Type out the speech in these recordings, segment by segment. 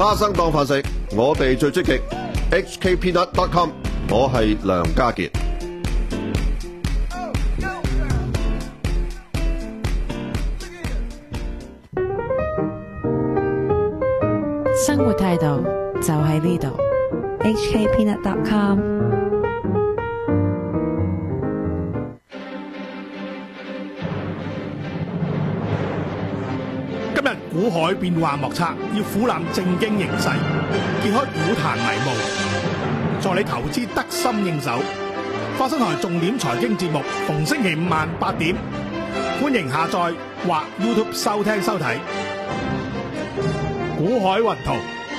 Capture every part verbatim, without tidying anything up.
花生當飯食，我哋最積極。H K Peanut dot com， 我係梁家傑。 生活態度就喺呢度。 H K Peanut dot com。 今日股海變幻莫測，要俯覽正經形勢，揭開股壇迷霧，助你投資得心應手。花生台重點財經節目，逢星期五晚八點，歡迎下載或 YouTube 收聽收睇。股海雲圖。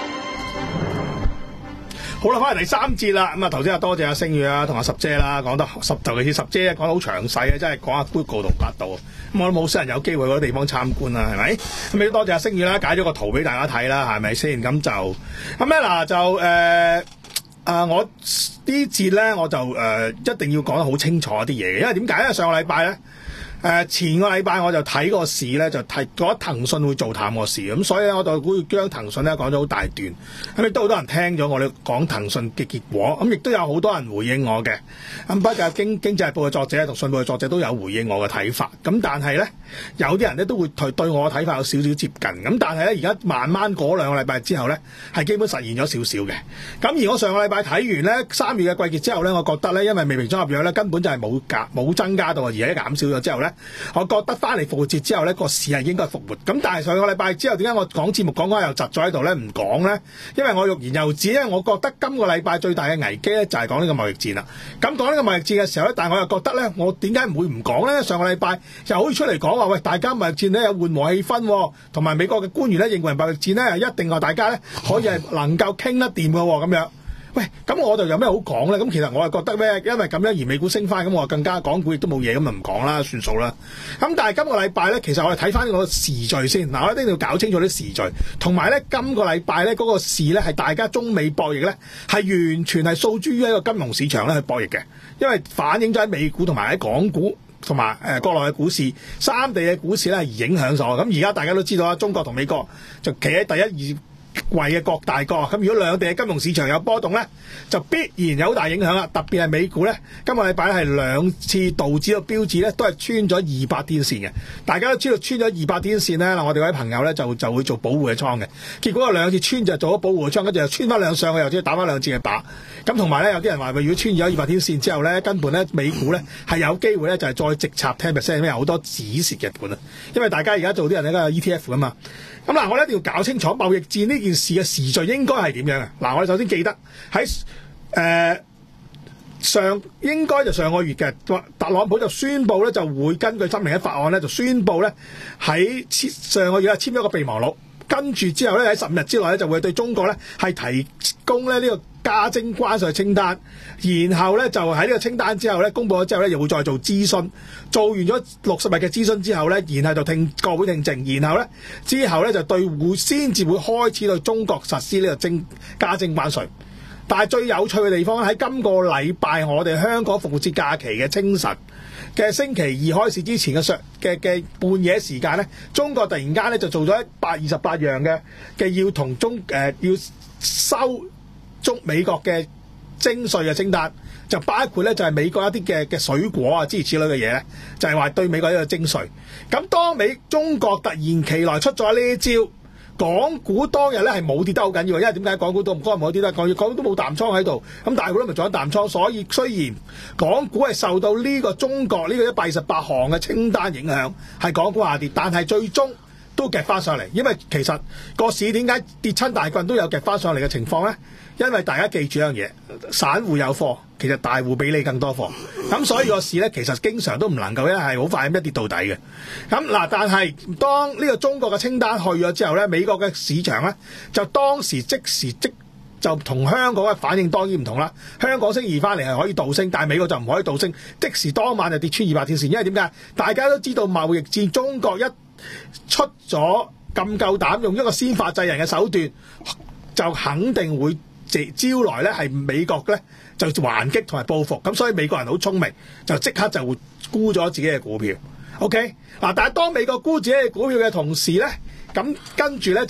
好啦，翻嚟第三節啦。咁啊，頭先啊，多謝阿星宇啊，同阿十姐啦，講得十，尤其是十姐講得好詳細啊，真係講下 Google 同百度。咁我都冇少人有機會嗰啲地方參觀啦，係咪？咁亦都多謝阿星宇啦，解咗個圖俾大家睇啦，係咪先？咁就咁咧嗱，就誒啊、呃，我呢節咧我就誒、呃、一定要講得好清楚啲嘢嘅，因為點解咧？上個禮拜咧。誒、呃、前個禮拜我就睇個市咧，就睇覺得騰訊會做淡個市，咁所以咧我就會將騰訊咧講咗好大段，咁亦都好多人聽咗我哋講騰訊嘅結果，咁亦都有好多人回應我嘅，咁不過經經濟日報嘅作者同信報嘅作者都有回應我嘅睇法，咁但係咧有啲人咧都會對對我嘅睇法有少少接近，咁但係咧而家慢慢嗰兩個禮拜之後咧係基本實現咗少少嘅，咁而我上個禮拜睇完咧三月嘅季結之後咧，我覺得咧因為未平倉合約咧根本就係冇減冇增加到，而係減少咗之後咧。我覺得翻嚟復活節之後呢個市係應該復活。咁但係上個禮拜之後，點解我講節目講講又窒咗喺度呢？唔講呢？因為我欲言又止，因為我覺得今個禮拜最大嘅危機呢，就係講呢個貿易戰啦。咁講呢個貿易戰嘅時候呢，但係我又覺得呢，我點解唔會唔講呢？上個禮拜又好似出嚟講話，喂，大家貿易戰呢有緩和氣氛，同埋美國嘅官員呢認為貿易戰呢一定話大家呢可以係能夠傾得掂嘅咁樣。喂，咁我就有咩好講咧？咁其實我係覺得咩？因為咁樣而美股升翻，咁我更加港股亦都冇嘢，咁就唔講啦，算數啦。咁但係今個禮拜咧，其實我哋睇翻個時序先。嗱，我一定要搞清楚啲時序，同埋咧今個禮拜咧嗰個市咧係大家中美博弈咧係完全係訴諸於一個金融市場咧去博弈嘅，因為反映咗喺美股同埋喺港股同埋誒國內嘅股市三地嘅股市咧係影響咗。咁而家大家都知道啦，中國同美國就企喺第一二位嘅各大國，咁如果兩地嘅金融市場有波動咧，就必然有好大影響啦。特別係美股咧，今個禮拜係兩次道指嘅標誌咧都係穿咗二百天線嘅。大家都知道穿咗二百天線咧，嗱我哋嗰啲朋友咧就就會做保護嘅倉嘅。結果有兩次穿就做咗保護嘅倉，跟住又穿翻兩上去，又即係打翻兩次嘅靶。咁同埋咧有啲人話，如果穿咗二百天線之後咧，根本咧美股咧係有機會咧就係再直插十 percent， 因為有好多止蝕嘅盤啊。因為大家而家做啲人咧有 E T F 噶嘛。咁嗱，我哋一定要搞清楚貿易戰呢件事嘅時序應該係點樣嘅。嗱，我哋首先記得喺誒、呃、上應該就上個月嘅，特朗普就宣布咧就會根據三零一法案咧就宣布咧喺上個月啊簽咗個備忘錄，跟住之後咧喺十五日之內咧就會對中國咧係提供咧呢個加徵關稅清單，然後咧就喺呢個清單之後咧公佈咗之後咧又會再做諮詢，做完咗六十日嘅諮詢之後咧，然後就聽國會聽證，然後咧之後咧就對會先至會開始對中國實施呢個徵加徵關稅。但係最有趣嘅地方喺今個禮拜我哋香港復活節假期嘅清晨嘅星期二開市之前嘅上嘅嘅半夜時間咧，中國突然間咧就做咗一百二十八樣嘅嘅要同中誒、呃、要收中美國嘅徵稅嘅清單，就包括咧就係美國一啲嘅嘅水果啊諸如此類嘅嘢咧，就係話對美國一個徵稅。咁當美中國突然其來出咗呢一招，港股當日咧係冇跌得好緊要，因為點解港股都唔該冇跌得，港股都冇淡倉喺度，咁大股都咪做咗淡倉，所以雖然港股係受到呢個中國呢個一百二十八項嘅清單影響，係港股下跌，但係最終都夾翻上嚟，因為其實個市點解跌親大棍都有夾翻上嚟嘅情況咧？因為大家記住一樣嘢，散戶有貨，其實大戶比你更多貨，咁所以個市咧其實經常都唔能夠咧係好快咁一跌到底嘅。咁嗱，但係當呢個中國嘅清單去咗之後咧，美國嘅市場咧就當時即時即就同香港嘅反應當然唔同啦。香港升而翻嚟係可以倒升，但係美國就唔可以倒升，即時當晚就跌穿二百天線。因為點解？大家都知道貿易戰，中國一出咗咁夠膽用一個先發制人嘅手段，就肯定會招來咧係美國咧就還擊同埋報復，咁所以美國人好聰明，就即刻就會沽咗自己嘅股票。OK 嗱，但係當美國沽自己嘅股票嘅同時咧，咁跟住咧就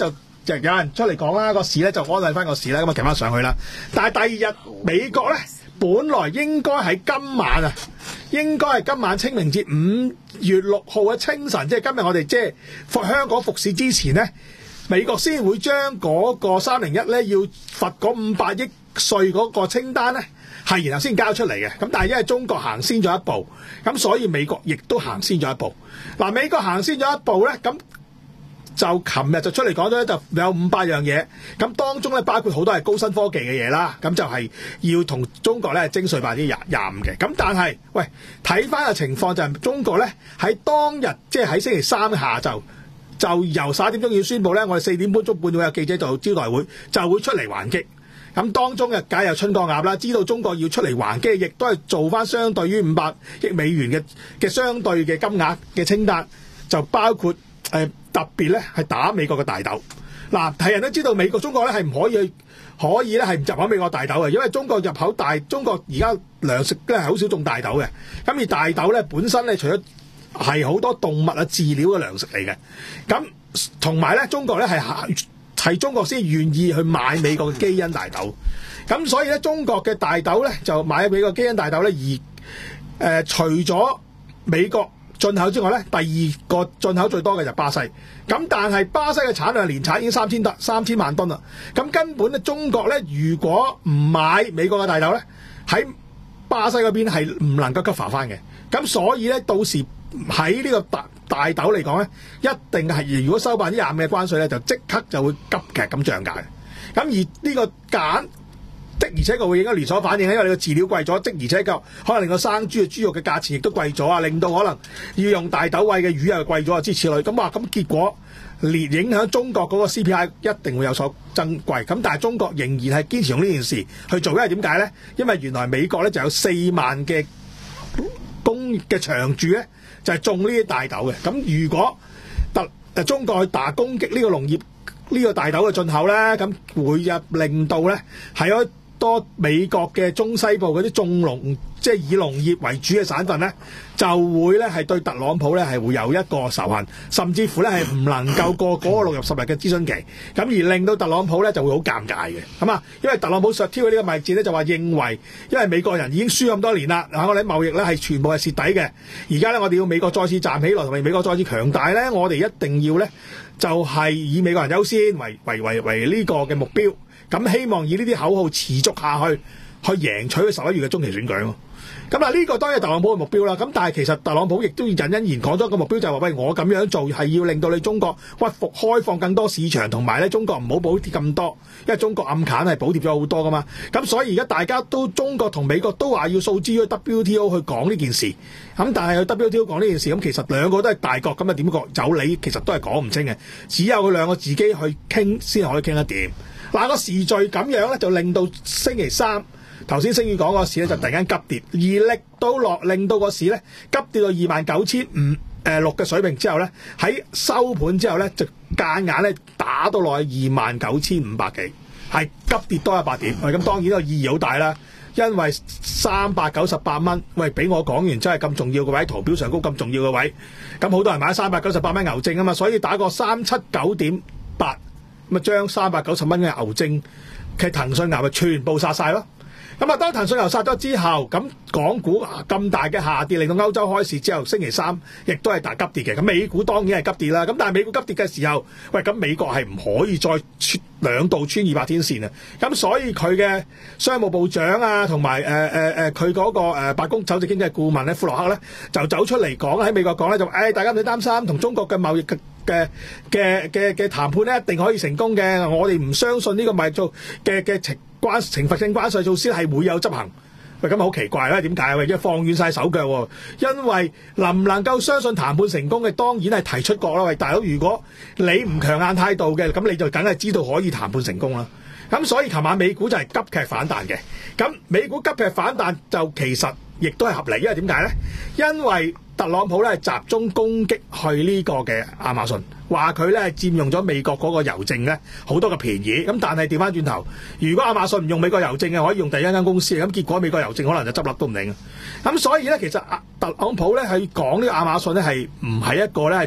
就有人出嚟講啦，個市咧就安慰翻個市啦，咁啊騎翻上去啦。但係第二日美國咧，本來應該喺今晚啊，應該係今晚清明節五月六號嘅清晨，即係今日我哋即係復香港復市之前咧，美國先會將嗰個三零一咧要罰嗰五百億稅嗰個清單咧，係然後先交出嚟嘅。咁但係因為中國行先咗一步，咁所以美國亦都行先咗一步。嗱，美國行先咗一步咧，咁就琴日就出嚟講咗咧，就有五百樣嘢，咁當中咧包括好多係高新科技嘅嘢啦，咁就係要同中國咧徵稅百分之廿廿五嘅。咁但係喂，睇翻個情況就係中國咧喺當日即係喺星期三下晝就由十一點鐘要宣佈咧，我哋四點半鐘半會有記者做招待會，就會出嚟還擊。咁當中嘅梗係有春江鴨啦，知道中國要出嚟還擊，亦都係做翻相對於五百億美元嘅嘅相對嘅金額嘅清單，就包括誒、呃、特別咧係打美國嘅大豆。嗱，係人都知道美國中國咧係唔可以去可以咧係入口美國大豆嘅，因為中國入口大中國而家糧食咧係好少種大豆嘅。咁而大豆咧本身咧除咗係好多動物啊飼料嘅糧食嚟嘅，咁同埋咧中國咧係係中國先願意去買美國嘅基因大豆，咁所以咧中國嘅大豆咧就買美國基因大豆咧，而誒、呃、除咗美國進口之外咧，第二個進口最多嘅就係巴西，咁但係巴西嘅產量年產已經三千噸三千萬噸啦，咁根本咧中國咧如果唔買美國嘅大豆咧，喺巴西嗰邊係唔能夠急浮翻嘅，咁所以咧到時喺呢個大大豆嚟講咧，一定係如果收百分之廿五嘅關稅咧，就即刻就會急劇咁漲價嘅。咁而呢個揀的而且確會影響連鎖反應，因為你個飼料貴咗，即而且確可能令個生豬嘅豬肉嘅價錢亦都貴咗啊，令到可能要用大豆餵嘅魚又貴咗啊，諸如此類。咁話咁結果連影響中國嗰個 C P I 一定會有所增貴。咁但係中國仍然係堅持用呢件事去做，因為點解咧？因為原來美國咧就有四萬嘅工嘅長住咧。就係種呢啲大豆嘅，咁如果特誒中國去打攻擊呢個農業呢、呢個大豆嘅進口咧，咁會入令到咧係好多美國嘅中西部嗰啲種農即係以農業為主嘅省份咧，就會咧係對特朗普咧係會有一個仇恨，甚至乎咧係唔能夠過嗰個六入十日嘅諮詢期，咁而令到特朗普咧就會好尷尬嘅，咁啊，因為特朗普實挑嘅呢個貿易戰咧就話認為，因為美國人已經輸咁多年啦，我哋貿易咧係全部係蝕底嘅，而家咧我哋要美國再次站起來，同埋美國再次強大咧，我哋一定要咧就係以美國人優先為為為為呢個嘅目標，咁希望以呢啲口號持續下去，去贏取佢十一月嘅中期選舉咯。咁嗱，呢個當然係特朗普嘅目標啦。咁但係其實特朗普亦都要隱隱然講咗個目標，就係話：喂，我咁樣做係要令到你中國屈服，開放更多市場，同埋咧中國唔好補貼咁多，因為中國暗砍係補貼咗好多噶嘛。咁所以而家大家都中國同美國都話要訴諸於 W T O 去講呢件事。咁但係去 W T O 講呢件事，咁其實兩個都係大國，咁啊點講走理其實都係講唔清嘅。只有佢兩個自己去傾先可以傾得掂。嗱，個時序咁樣咧，就令到星期三。頭先星宇講個市咧就突然間急跌，而力到落令到個市咧急跌到二萬九千五誒六嘅水平之後咧，喺收盤之後咧就間硬咧打到落去二萬九千五百幾，係急跌多一百點。喂，咁當然呢個意義好大啦，因為三百九十八蚊，喂，俾我講完真係咁重要嘅位，圖表上高咁重要嘅位，咁好多人買三百九十八蚊牛證啊嘛，所以打個三七九點八，咁啊將三百九十蚊嘅牛證嘅騰訊牛咪全部殺晒咯。咁啊，當騰訊牛殺咗之後，咁港股咁大嘅下跌，令到歐洲開市之後，星期三亦都係大急跌嘅。咁美股當然係急跌啦。咁但係美股急跌嘅時候，喂，咁美國係唔可以再穿兩度穿二百天線啊。咁所以佢嘅商務部長啊，同埋誒誒誒佢嗰個誒白宮首席經濟顧問咧，庫洛克咧，就走出嚟講喺美國講咧，就誒、哎、大家唔使擔心，同中國嘅貿易嘅嘅嘅嘅嘅談判咧一定可以成功嘅。我哋唔相信呢個貿易做嘅嘅情關懲罰性關稅措施係會有執行。喂，咁好奇怪啦，點解？喂，因為放軟晒手腳喎。因為能唔能夠相信談判成功嘅，當然係提出國啦。喂，大佬，如果你唔強硬態度嘅，咁你就梗係知道可以談判成功啦。咁所以琴晚美股就係急劇反彈嘅。咁美股急劇反彈就其實亦都係合理，因為點解咧？因為特朗普咧集中攻擊去呢個嘅亞馬遜，話佢咧佔用咗美國嗰個郵政咧好多嘅便宜。咁但係調翻轉頭，如果亞馬遜唔用美國郵政嘅，可以用第一間公司嘅，咁結果美國郵政可能就執笠都唔定啊。咁所以咧，其實特朗普咧去講呢個亞馬遜咧係唔係一個咧係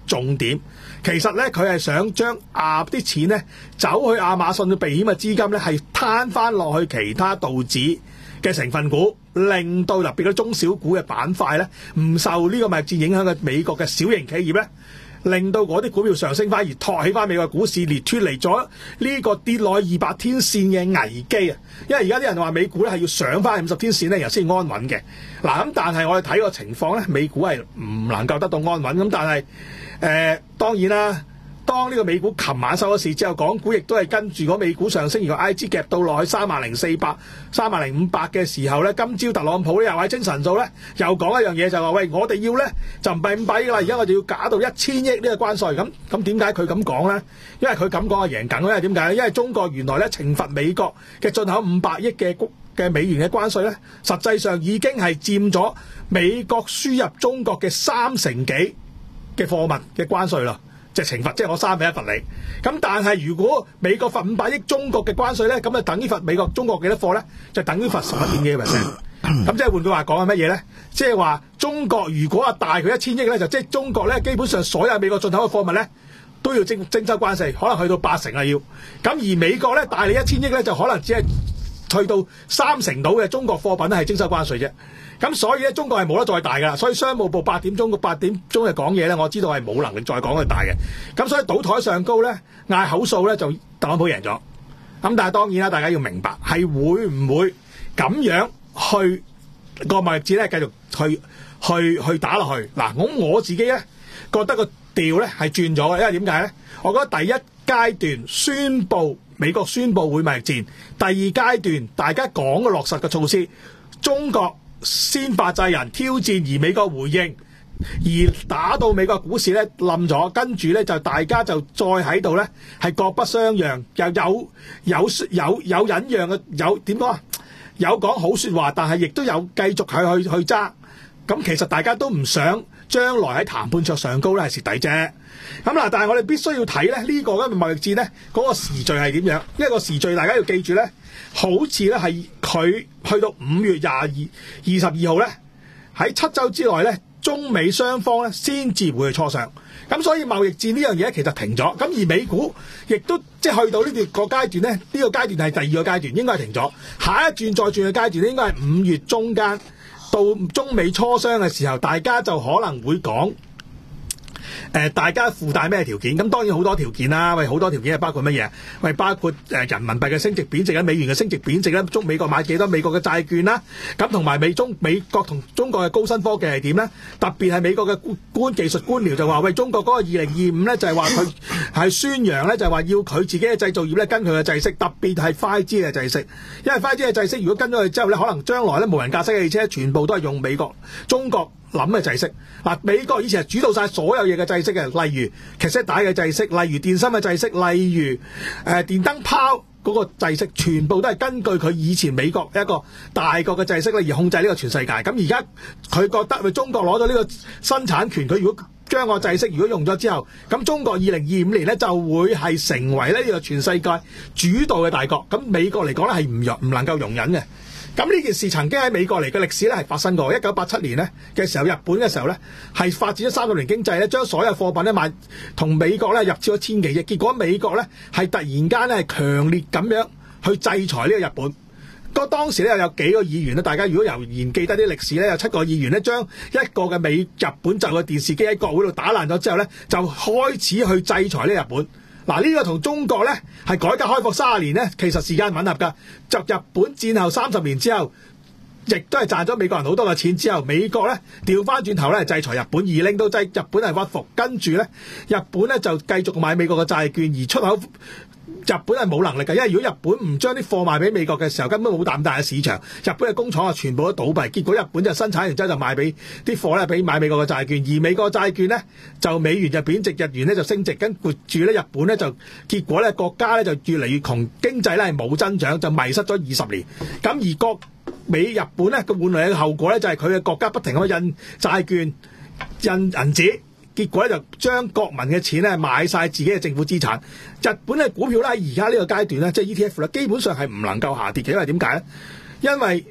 重點。其實咧，佢係想將亞啲錢咧走去亞馬遜嘅避險嘅資金咧，係攤翻落去其他道指嘅成分股，令到特別嗰中小股嘅板塊咧唔受呢個貿易戰影響嘅美國嘅小型企業咧，令到嗰啲股票上升翻，而托起翻美國股市，而脱離咗呢個跌落二百天線嘅危機啊！因為而家啲人話美股咧係要上翻五十天線咧，然後先安穩嘅。嗱咁，但係我哋睇個情況咧，美股係唔能夠得到安穩。咁但係誒、呃、當然啦，當呢個美股琴晚收咗市之後，港股亦都係跟住嗰美股上升，而個 I G 夾到落去三萬零四百、三萬零五百嘅時候咧，今朝特朗普咧又喺精神數咧又講一樣嘢，就話喂，我哋要咧就唔係五百億啦，而家我哋要假到一千億呢個關稅。咁咁點解佢咁講咧？因為佢咁講係贏緊，因為點解咧？因為中國原來咧懲罰美國嘅進口五百億嘅嘅美元嘅關稅咧，實際上已經係佔咗美國輸入中國嘅三成幾嘅貨物嘅關稅啦。即係懲罰，即係我三比一罰你。咁但係如果美國罰五百億中國嘅關稅咧，咁就等於罰美國中國幾多貨咧？就等於罰十一點幾個 percent。咁即係換句話講係乜嘢咧？即係話中國如果啊大佢一千億咧，就即係中國咧基本上所有美國進口嘅貨物咧都要徵徵收關稅，可能去到八成啊要。咁而美國咧大你一千億咧，就可能只係去到三成到嘅中國貨品咧係徵收關稅啫。咁所以咧，中國係冇得再大㗎，所以商務部八點鐘八點鐘嘅講嘢咧，我知道係冇能力再講佢大嘅。咁所以賭台上高咧，嗌口數咧就特朗普贏咗。咁但係當然啦，大家要明白係會唔會咁樣去個貿易戰咧繼續去去去打落去嗱？咁我自己咧覺得個調咧係轉咗嘅，因為點解咧？我覺得第一階段宣佈美國宣佈會貿易戰，第二階段大家講嘅落實嘅措施，中國先發制人挑戰，而美國回應，而打到美國股市咧冧咗，跟住咧就大家就再喺度咧係各不相讓，又有有有有忍讓嘅，有點講啊？有講好説話，但係亦都有繼續去去去揸。咁其實大家都唔想將來喺談判桌上高咧係蝕底啫。咁嗱，但係我哋必須要睇咧呢個嘅貿易戰咧嗰個時序係點樣？因為個時序大家要記住咧，好似咧係佢去到五月廿二、二十二號咧，喺七週之內咧，中美雙方咧先至會去磋商。咁所以貿易戰呢樣嘢其實停咗。咁而美股亦都即係去到呢段個階段咧，呢、呢個階段係第二個階段，應該係停咗。下一轉再轉嘅階段咧，應該係五月中間到中美磋商嘅時候，大家就可能會講。誒、呃，大家附帶咩條件？咁當然好多條件啦。喂，好多條件係包括乜嘢？喂，包括誒、呃、人民幣嘅升值貶值啦，美元嘅升值貶值啦，中美國買幾多美國嘅債券啦。咁同埋美中美國同中國嘅高新科技係點咧？特別係美國嘅官技術官僚就話：喂，中國嗰個二零二五咧就係話佢係宣揚咧，就係話要佢自己嘅製造業咧跟佢嘅制式，特別係 五 G 嘅制式。因為 五 G 嘅制式如果跟咗佢之後咧，可能將來咧無人駕駛嘅汽車全部都係用美國、中國諗嘅制式。嗱，美國以前係主導晒所有嘢嘅制式嘅，例如卡式帶嘅制式，例如電芯嘅制式，例如誒、呃、電燈泡嗰個制式，全部都係根據佢以前美國一個大國嘅制式咧而控制呢個全世界。咁而家佢覺得佢中國攞咗呢個生產權，佢如果將個制式如果用咗之後，咁中國二零二五年咧就會係成為咧呢個全世界主導嘅大國。咁美國嚟講咧係唔容唔能夠容忍嘅。咁呢件事曾經喺美國嚟嘅歷史咧係發生過。一九八七年咧嘅時候，日本嘅時候咧係發展咗三十年經濟咧，將所有貨品咧賣同美國咧入超咗千幾億。結果美國咧係突然間咧係強烈咁樣去制裁呢個日本。個當時咧有幾個議員咧，大家如果猶然記得啲歷史咧，有七個議員咧將一個嘅美日本就嘅電視機喺國會度打爛咗之後咧，就開始去制裁呢個日本。嗱，呢個同中國咧係改革開放三十年咧，其實時間吻合㗎。就日本戰後三十年之後，亦都係賺咗美國人好多嘅錢之後，美國咧調翻轉頭咧制裁日本，而令到制日本係屈服。跟住咧，日本咧就繼續買美國嘅債券，而出口日本係冇能力嘅，因為如果日本唔將啲貨賣俾美國嘅時候，根本冇咁大嘅市場。日本嘅工廠啊，全部都倒閉。結果日本就生產完之後就賣俾啲貨咧，俾買美國嘅債券。而美國債券咧就美元就貶值，日元咧就升值。跟住咧日本咧就結果咧國家咧就越嚟越窮，經濟咧係冇增長，就迷失咗二十年。咁而國美日本咧個換嚟嘅後果咧就係佢嘅國家不停咁印債券、印銀紙。結果咧就將國民嘅錢咧買晒自己嘅政府資產。日本嘅股票咧喺而家呢個階段咧，即係 E T F 咧，基本上係唔能夠下跌嘅，因為點解咧？因為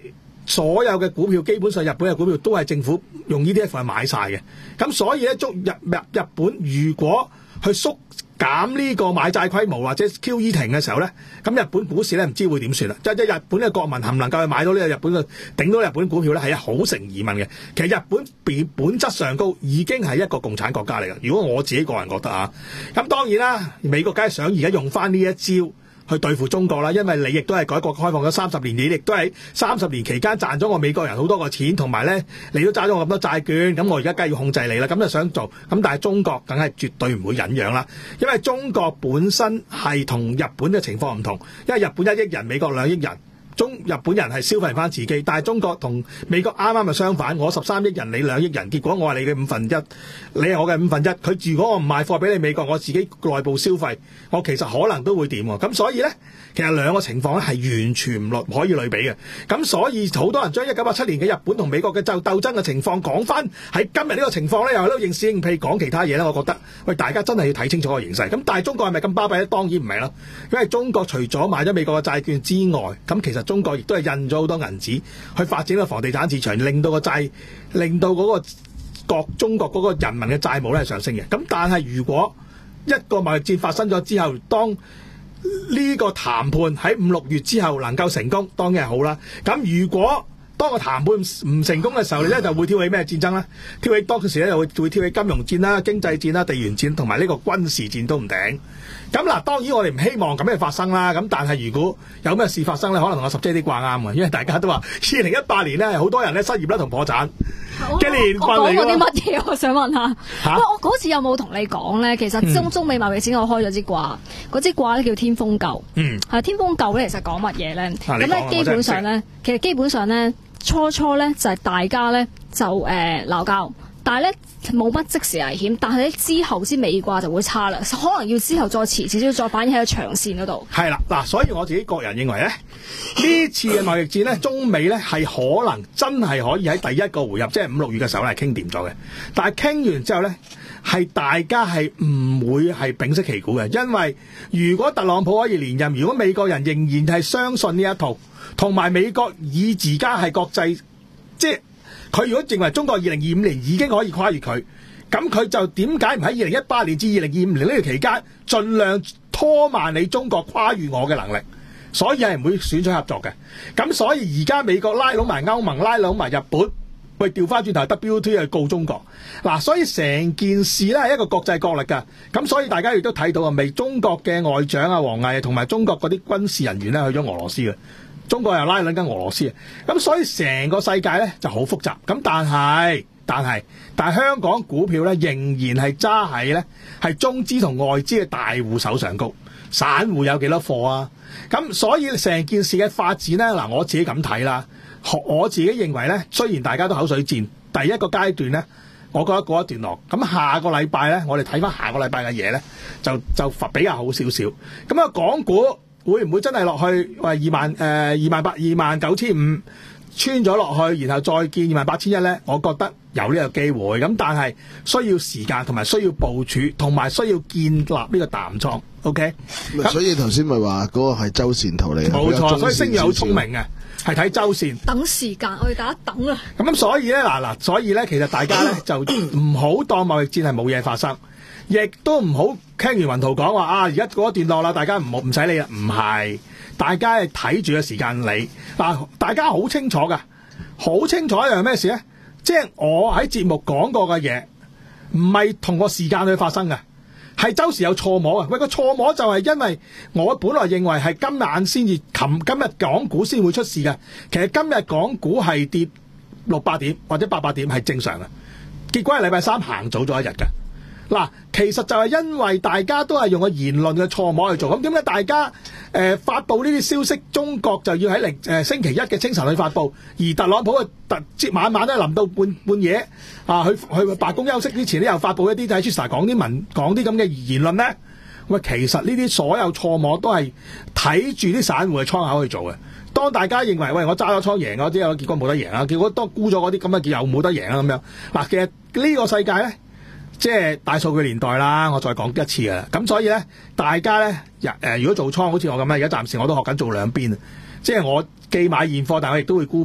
所有嘅股票基本上日本嘅股票都係政府用 E T F 去買晒嘅。咁所以咧，中日日日本如果去縮減呢個買債規模或者 Q E 停嘅時候咧，咁日本股市咧唔知會點算啦。即係日本嘅國民能唔能夠去買到呢個日本嘅頂到日本股票咧，係好成疑問嘅。其實日本本本質上高已經係一個共產國家嚟嘅。如果我自己個人覺得啊，咁當然啦，美國梗係想而家用翻呢一招去對付中國啦，因為你亦都係改革開放咗三十年，你亦都係三十年期間賺咗我美國人好多個錢，同埋咧你都揸咗我咁多債券，咁我而家梗係要控制你啦，咁就想做，咁但係中國梗係絕對唔會忍讓啦，因為中國本身係同日本嘅情況唔同，因為日本一億人，美國兩億人。中日本人係消費翻自己，但係中國同美國啱啱就相反，我十三億人，你兩億人，結果我係你嘅五分一，你係我嘅五分一。佢如果我唔賣貨俾你美國，我自己內部消費，我其實可能都會掂喎。咁所以咧，其實兩個情況咧係完全唔可以類比嘅。咁所以好多人將一九八七年嘅日本同美國嘅鬥鬥爭嘅情況講翻喺今日呢個情況咧，又喺度認屎認屁講其他嘢咧。我覺得喂，大家真係要睇清楚個形勢。咁但係中國係咪咁巴閉咧？當然唔係啦，因為中國除咗買咗美國嘅債券之外，咁其實中國亦都係印咗好多銀紙去發展個房地產市場，令到個債，令到嗰個國中國嗰個人民嘅債務咧係上升嘅。咁但係如果一個貿易戰發生咗之後，當呢個談判喺五六月之後能夠成功，當然係好啦。咁如果當個談判唔成功嘅時候，你咧就會挑起咩戰爭咧？挑起當時咧就會會挑起金融戰啦、經濟戰啦、地緣戰同埋呢個軍事戰都唔定。咁嗱，當然我哋唔希望咁樣發生啦。咁但係如果有咩事發生咧，可能同我十姐啲掛啱嘅，因為大家都話二零一八年咧好多人咧失業啦同破產嘅年份嚟㗎。 我講過啲乜嘢？我想問下。 嚇！ 我嗰次有冇同你講咧？其實中中美貿易戰我開咗支卦，嗰支卦咧叫天風姤。嗯。係天風姤咧，其實講乜嘢咧？咁咧基本上咧，其實基本上咧。初初咧就係、是、大家咧就誒鬧交，但係咧冇乜即時危險，但係咧之後先尾卦就會差啦，可能要之後再遲少少再反映喺個長線嗰度。係啦，嗱，所以我自己個人認為咧，呢次嘅貿易戰咧，中美咧係可能真係可以喺第一個回合，即係五六月嘅時候咧係傾掂咗嘅，但係傾完之後咧係大家係唔會係屏息旗鼓嘅，因為如果特朗普可以連任，如果美國人仍然係相信呢一套。同埋美國以自家係國際，即係佢如果認為中國二零二五年已經可以跨越佢，咁佢就點解唔喺二零一八年至二零二五年呢個期間，盡量拖慢你中國跨越我嘅能力？所以係唔會選取合作嘅。咁所以而家美國拉攏埋歐盟，拉攏埋日本，喂調翻轉頭 W T O 去告中國。嗱，所以成件事咧係一個國際角力㗎。咁所以大家亦都睇到啊，未中國嘅外長啊王毅同埋中國嗰啲軍事人員咧去咗俄羅斯嘅。中國又拉攏緊俄羅斯，咁所以成個世界咧就好複雜。咁但係，但係，但係香港股票咧仍然係揸喺咧係中資同外資嘅大戶手上高，散戶有幾多貨啊？咁所以成件事嘅發展咧，嗱我自己咁睇啦，我自己認為咧，雖然大家都口水戰，第一個階段咧，我覺得過一段落。咁下個禮拜咧，我哋睇翻下個禮拜嘅嘢咧，就就比較好少少。咁啊，港股。會唔會真係落去？喂，二萬誒二萬八二萬九千五穿咗落去，然後再見二萬八千一咧？我覺得有呢個機會，咁但係需要時間，同埋需要部署，同埋需要建立呢個淡倉。OK， 所以頭先咪話嗰個係周線圖嚟嘅， 冇錯。所以星月好聰明嘅，係睇周線。 等時間，我哋大家等啊。 咁咁，所以咧嗱嗱，所以咧，其實大家咧就唔好當貿易戰係冇嘢發生。亦都唔好傾完雲圖講話啊！而家嗰一段落啦，大家唔好唔使理啦。唔係，大家係睇住個時間理嗱，大家好清楚噶，好清楚一樣咩事咧？即係我喺節目講過嘅嘢，唔係同個時間去發生嘅，係周時有錯摸啊！喂，個錯摸就係因為我本來認為係今晚先至，琴今日港股先會出事嘅。其實今日港股係跌六百點或者八百點係正常嘅，結果係禮拜三行早咗一日嘅。嗱，其實就係因為大家都係用個言論嘅錯摸去做，咁點解大家誒、呃、發布呢啲消息，中國就要喺零誒星期一嘅清晨去發布，而特朗普嘅特即晚晚咧臨到半半夜啊，去去白宮休息之前咧又發布一啲喺 Twitter 講啲文講啲咁嘅言論咧，喂，其實呢啲所有錯摸都係睇住啲散戶嘅倉口去做嘅。當大家認為喂我揸咗倉贏嗰啲，結果冇得贏啊，結果當沽咗嗰啲咁啊，又冇得贏啊咁樣。嗱，其實呢個世界咧。即係大數據年代啦，我再講一次啊！咁所以咧，大家咧，誒、呃，如果做倉好似我咁咧，而家暫時我都學緊做兩邊啊！即係我既買現貨，但係我亦都會沽 put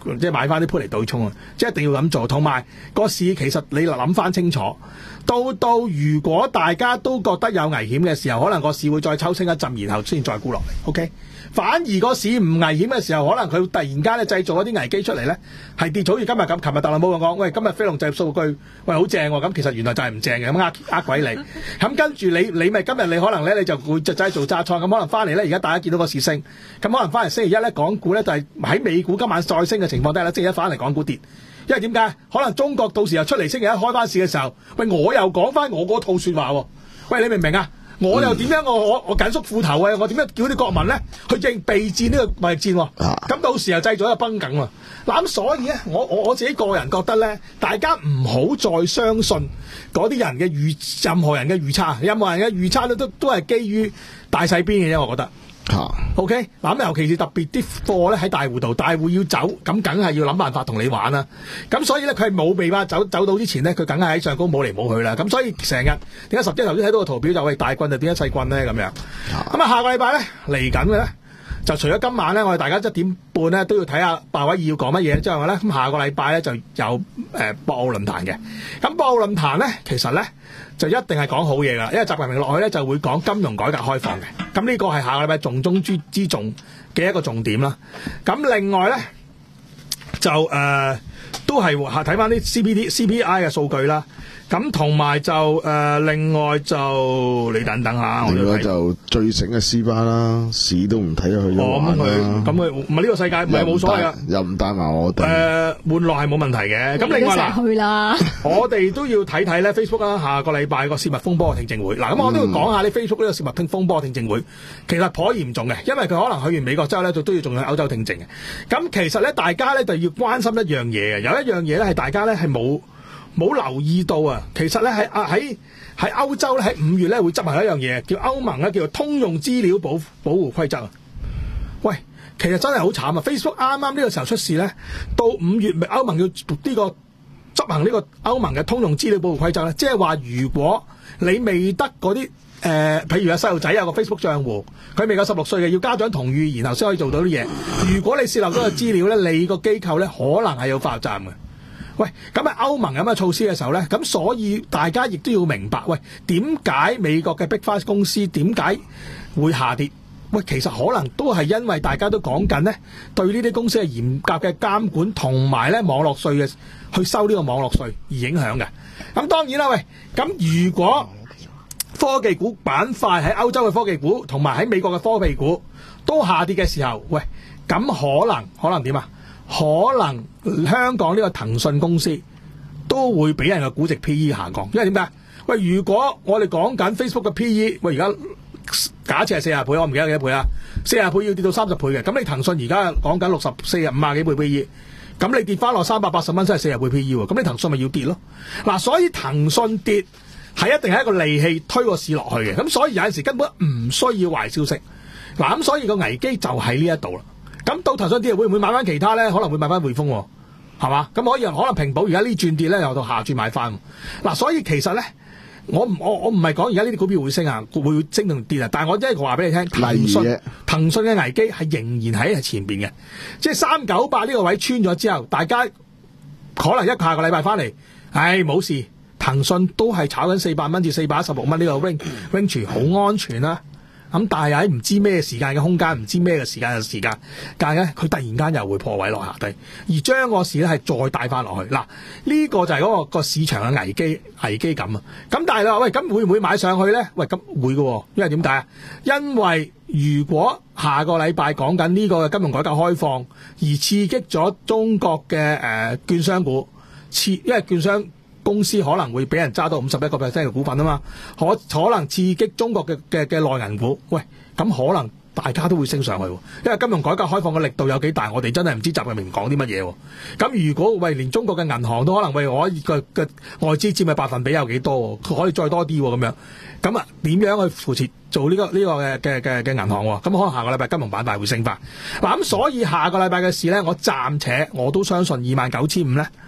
即係買翻啲 put 嚟對沖啊！即係一定要咁做。同埋個市其實你諗翻清楚，到到如果大家都覺得有危險嘅時候，可能個市會再抽升一陣，然後先再沽落嚟。OK。反而個市唔危險嘅時候，可能佢突然間咧製造一啲危機出嚟咧，係跌咗。好似今日咁，琴日特朗普講，喂，今日非農就業數據，喂，好正喎。咁其實原來就係唔正嘅，咁呃呃鬼你。咁跟住你，你咪今日你可能咧，你就會就走去做揸倉。咁可能翻嚟咧，而家大家見到個市升，咁可能翻嚟星期一咧，港股咧就係喺美股今晚再升嘅情況底下咧，星期一翻嚟港股跌。因為點解？可能中國到時又出嚟星期一開翻市嘅時候，喂，我又講翻我嗰套説話喎。喂，你明唔明啊？我又點樣？我我我緊縮褲頭啊！我點樣叫啲國民咧去應備戰呢個貿易戰？咁到時又製造一個崩梗喎。嗱咁所以咧，我我我自己個人覺得咧，大家唔好再相信嗰啲人嘅預，任何人嘅預測，任何人嘅預測咧都都係基於大細邊嘅啫。我覺得。O K， 嗱尤其是特別啲貨咧喺大戶度，大戶要走，咁梗係要諗辦法同你玩啦。咁所以咧，佢係冇備嘛，走走到之前咧，佢梗係喺上高冇嚟冇去啦。咁所以成日點解十隻頭先睇到個圖表就係大棍就點解細棍咧咁樣？咁啊，下個禮拜咧嚟緊嘅咧，就除咗今晚咧，我哋大家一點半咧都要睇下鮑威爾要講乜嘢之後咧，咁下個禮拜咧就有誒、呃、博鰲論壇嘅。咁博鰲論壇咧，其實咧就一定係講好嘢噶，因為習近平落去咧就會講金融改革開放嘅。咁呢個係下個禮拜重中之之重嘅一個重點啦。咁另外咧就誒、呃、都係睇翻啲 C P D C P I 嘅數據啦。咁同埋就誒、呃，另外就你等等下， 另外就最醒嘅斯巴啦，市都唔睇咗佢咗玩啦。 咁佢唔係呢個世界唔係冇所謂噶， 又唔帶埋我哋。誒、 呃，玩樂係冇問題嘅。咁另外嗱， 去啦我哋都要睇睇咧 Facebook 啦，下個禮拜個泄密風波嘅聽證會。嗱，咁我都要講下呢 Facebook 呢個泄密聽風波聽證會，其實頗嚴重嘅，因為佢可能去完美國之後咧，就都要仲去歐洲聽證嘅。咁其實咧，大家咧就要關心一樣嘢嘅，有一樣嘢咧係大家咧係冇。冇留意到啊！其實咧喺啊喺喺歐洲咧喺五月咧會執行一樣嘢，叫歐盟咧叫做通用資料保保護規則啊！喂，其實真係好慘啊 ！Facebook 啱啱呢個時候出事咧，到五月咪歐盟要呢個執行呢個歐盟嘅通用資料保護規則咧，即係話如果你未得嗰啲誒，譬如有細路仔有個 Facebook 賬戶，佢未夠十六歲嘅，要家長同意，然後先可以做到啲嘢。如果你泄漏咗個資料咧，你個機構咧可能係有法律責任嘅。喂，咁啊歐盟咁嘅措施嘅時候咧，咁所以大家亦都要明白，喂，點解美國嘅 Big Five 公司點解會下跌？喂，其實可能都係因為大家都講緊咧，對呢啲公司係嚴格嘅監管，同埋咧網絡稅嘅去收呢個網絡稅而影響嘅。咁當然啦，喂，咁如果科技股板塊喺歐洲嘅科技股同埋喺美國嘅科技股都下跌嘅時候，喂，咁可能可能點啊？可能香港呢個騰訊公司都會俾人嘅估值 P E 下降，因為點解？喂，如果我哋講緊 Facebook 嘅 P E， 喂，而家假設係四十倍，我唔記得幾多倍啦，四十倍要跌到三十倍嘅，咁你騰訊而家講緊六十四十五啊幾倍 P E， 咁你跌翻落三百八十蚊，真係四十倍 P E 喎，咁你騰訊咪要跌咯？嗱，所以騰訊跌係一定係一個利器推個市落去嘅，咁所以有陣時根本唔需要壞消息，嗱，咁所以個危機就喺呢一度啦。咁到騰訊跌會唔會買翻其他咧？可能會買翻匯豐，係嘛？咁可以可能平保而家呢轉跌咧，又到下轉買翻。嗱，所以其實咧，我唔我我唔係講而家呢啲股票會升啊，會升同跌啊。但係我真係話俾你聽，騰訊騰訊嘅危機係仍然喺前邊嘅，即係三九八呢個位穿咗之後，大家可能一下個禮拜翻嚟，唉冇事，騰訊都係炒緊四百蚊至四百一十六蚊呢個 range range 好安全啦。咁但係喺唔知咩時間嘅空間，唔知咩嘅時間嘅時間，但係咧佢突然間又會破位落下低，而將個市咧係再帶翻落去。嗱，呢個就係嗰、嗰個個市場嘅危機危機感啊！咁但係你話喂，咁會唔會買上去咧？喂，咁會嘅，因為點解啊？因為如果下個禮拜講緊呢個金融改革開放，而刺激咗中國嘅誒、呃、券商股，刺因為券商公司可能會俾人揸到五十一個 percent 嘅股份啊嘛，可可能刺激中國嘅嘅嘅內銀股，喂，咁可能大家都會升上去，因為金融改革開放嘅力度有幾大，我哋真係唔知習近平講啲乜嘢。咁如果喂連中國嘅銀行都可能喂可以嘅嘅外資佔嘅百分比有幾多，佢可以再多啲咁樣，咁啊點樣去扶持做呢、這個呢、這個嘅嘅嘅嘅銀行？咁可能下個禮拜金融板塊會升翻。嗱，咁所以下個禮拜嘅事咧，我暫且我都相信二萬九千五咧。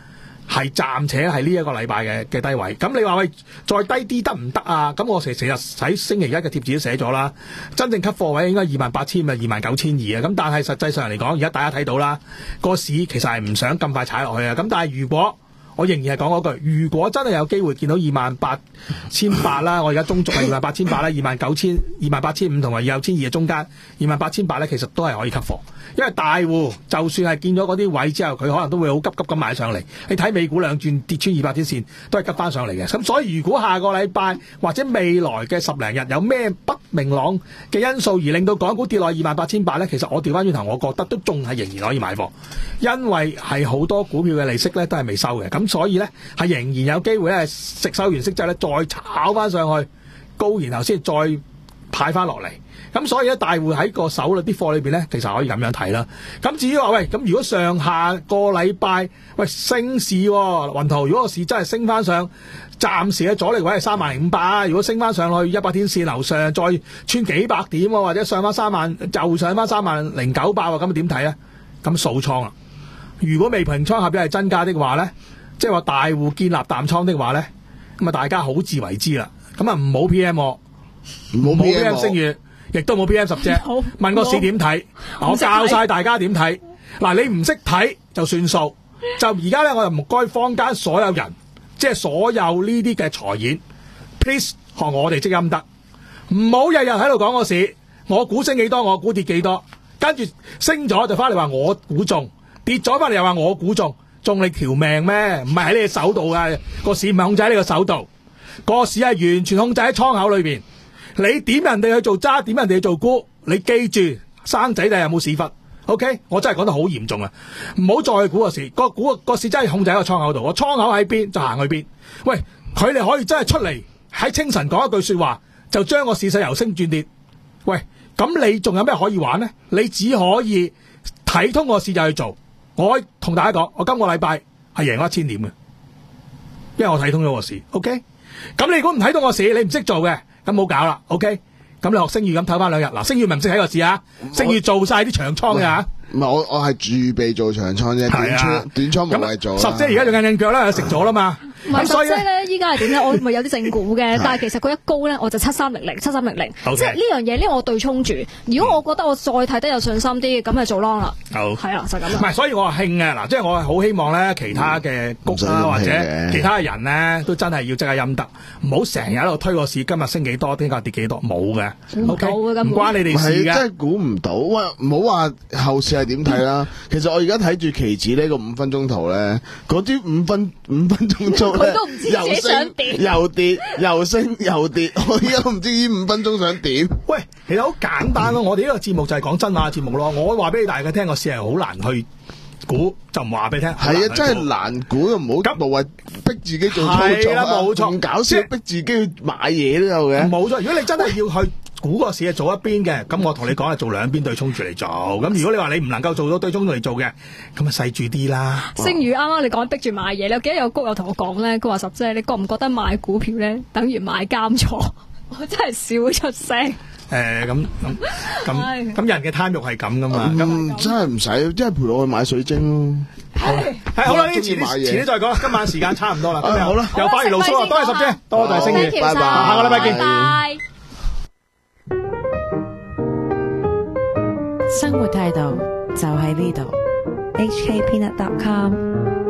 係暫且係呢一個禮拜嘅嘅低位。咁你話喂再低啲得唔得啊？咁我成成日喺星期一嘅貼紙都寫咗啦，真正吸貨位應該二萬八千啊，二萬九千二啊。咁但係實際上嚟講，而家大家睇到啦，個市其實係唔想咁快踩落去啊。咁但係如果我仍然係講嗰句，如果真係有機會見到二萬八千八啦，我而家中軸係二萬八千八啦，二萬九千、二萬八千五同埋二九千二嘅中間，二萬八千八咧，其實都係可以吸貨，因為大戶就算係見咗嗰啲位之後，佢可能都會好急急咁買上嚟。你睇美股兩轉跌穿二百天線，都係急翻上嚟嘅。咁所以如果下個禮拜或者未來嘅十零日有咩不明朗嘅因素而令到港股跌落二萬八千八咧，其實我調翻轉頭，我覺得都仲係仍然可以買貨，因為係好多股票嘅利息咧都係未收嘅。咁所以咧係仍然有機會咧食收完息之後咧再炒翻上去高，然後先再派翻落嚟。咁所以咧大戶喺個手裏啲貨裏邊咧，其實可以咁樣睇啦。咁至於話喂，咁如果上下個禮拜喂升市喎，雲圖如果個市真係升翻上，暫時嘅阻力位係三萬零五百啊。如果升翻上去一百天線樓上，再穿幾百點喎，或者上翻三萬，就上翻三萬零九百喎，咁點睇咧？咁掃倉啦。如果未平倉合約係增加的話咧，即係話大戶建立淡倉的話咧，咁啊大家好自為之啦。咁啊唔好 P M 我，唔好 P M 星月，亦都冇 P M 十隻，問個市點睇，我教晒大家點睇。嗱，你唔識睇就算數。就而家咧，我就唔該坊間所有人，即係所有呢啲嘅財演 ，please 學我哋積陰德，唔好日日喺度講個市，我估升幾多，我估跌幾多，跟住升咗就翻嚟話我估中，跌咗翻嚟又話我估中，中你條命咩？唔係喺你嘅手度㗎，個市唔係控制喺你嘅手度，個市係完全控制喺倉口裏邊。你點人哋去做揸，點人哋去做沽，你記住生仔仔有冇屎忽 ？OK， 我真係講得好嚴重啊！唔好再去估個市，個估個市真係控制喺個倉口度，個倉口喺邊就行去邊。喂，佢哋可以真係出嚟喺清晨講一句說話，就將個市勢由升轉跌。喂，咁你仲有咩可以玩呢？你只可以睇通個市就去做。我同大家講，我今個禮拜係贏咗一千點嘅，因為我睇通咗個市。OK，咁你如果唔睇通個市，你唔識做嘅，咁冇搞啦。OK。咁你學星宇咁唞翻兩日，嗱星宇咪唔識睇個市啊，星宇做晒啲長倉嘅嚇。 唔係我我係預備做長倉啫，短倉短倉冇謂做。 十姐而家仲硬硬腳啦，食咗啦嘛。 唔係十姐咧，依家係點咧？我咪有啲正股嘅，但係其實佢一高咧，我就七三零零、七三零零，即係呢樣嘢呢，我對沖住。如果我覺得我再睇得有信心啲，咁就做 long 啦。好，係啦，就咁啦。唔係，所以我係興嘅嗱，即係我係好希望咧，其他嘅谷啦或者其他嘅人咧，都真係要積下陰德，唔好成日喺度推個市，今日升幾多，聽日跌幾多，冇嘅。O K，唔關你哋事嘅。 真係估唔到，喂，唔好話後市係點睇啦。其實我而家睇住期指呢個五分鐘圖咧，嗰啲五分五分鐘圖咧， 都唔知自己想點， 又跌又升又跌，我而家都唔知呢五分鐘想點。 喂，其實好簡單咯，我哋呢個節目就係講真話節目咯。我話俾大家聽，個市係好難去估，就唔話俾你聽。 係啊，真係難估，唔好無謂逼自己做操作。 係啦，冇錯， 唔搞笑，逼自己去買嘢都有嘅。 冇錯，如果你真係要去估個市係做一邊嘅，咁我同你講係做兩邊對沖住嚟做。咁如果你話你唔能夠做到對沖嚟做嘅，咁啊細住啲啦。 星宇啱啱你講逼住買嘢，你記得有谷友同我講咧，佢話十姐，你覺唔覺得買股票咧等於買監錯？我真係笑出聲。 誒咁咁咁咁人嘅貪欲係咁噶嘛？ 咁真係唔使，即係陪我去買水晶咯。 係好啦，呢啲遲啲遲啲再講。今晚時間差唔多啦。 好啦， 又反而盧叔啊，多謝十姐，多謝星宇， 拜拜， 下個禮拜見。 拜。 生活態度就喺呢度。 H K Peanut dot com